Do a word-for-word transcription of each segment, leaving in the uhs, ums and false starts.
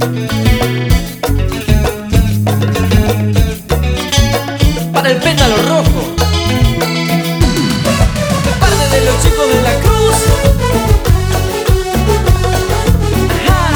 Para el pétalo rojo, de parte de los chicos de la Cruz. Ajá.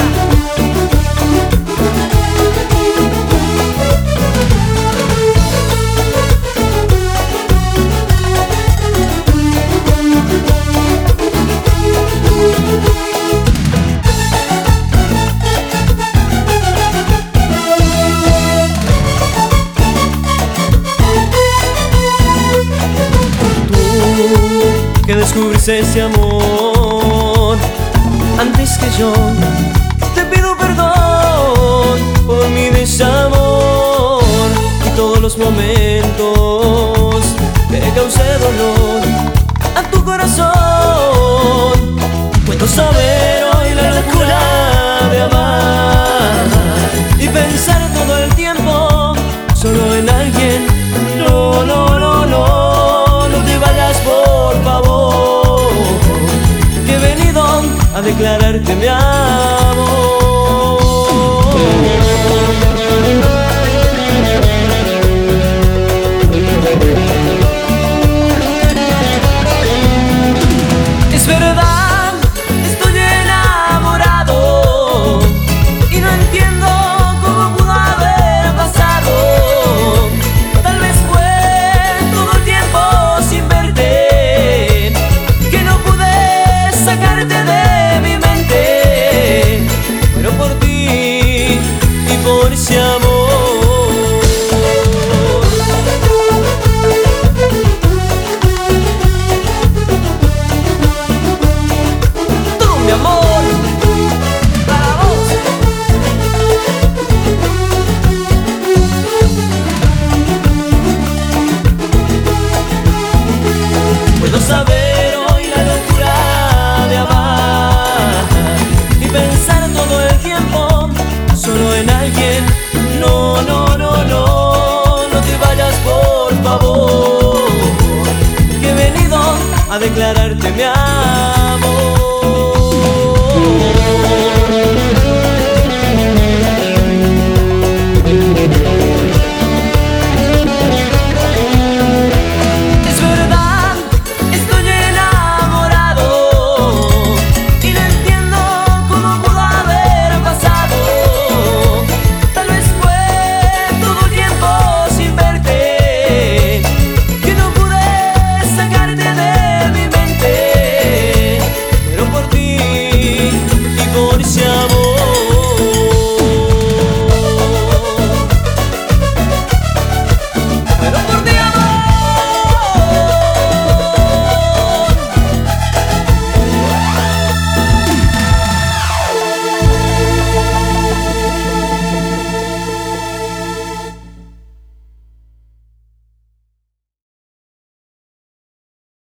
Que descubriste ese amor antes que yo. Te pido perdón por mi desamor y todos los momentos que causé dolor a tu corazón. Puedo saber hoy la locura de amar y pensar todo el tiempo solo en alguien. No, no, no, no, no te vayas por favor, que he venido a declararte mi amor. Es verdad, estoy enamorado y no entiendo cómo pudo haber pasado. Tal vez fue todo el tiempo sin verte que no pude sacarte de mi mente. Pero por ti y por ese amor. Mi amor, para vos. Puedo saber hoy la locura de amar y pensar todo el tiempo solo en alguien. No, no, no, no, no te vayas por favor, que he venido a declarar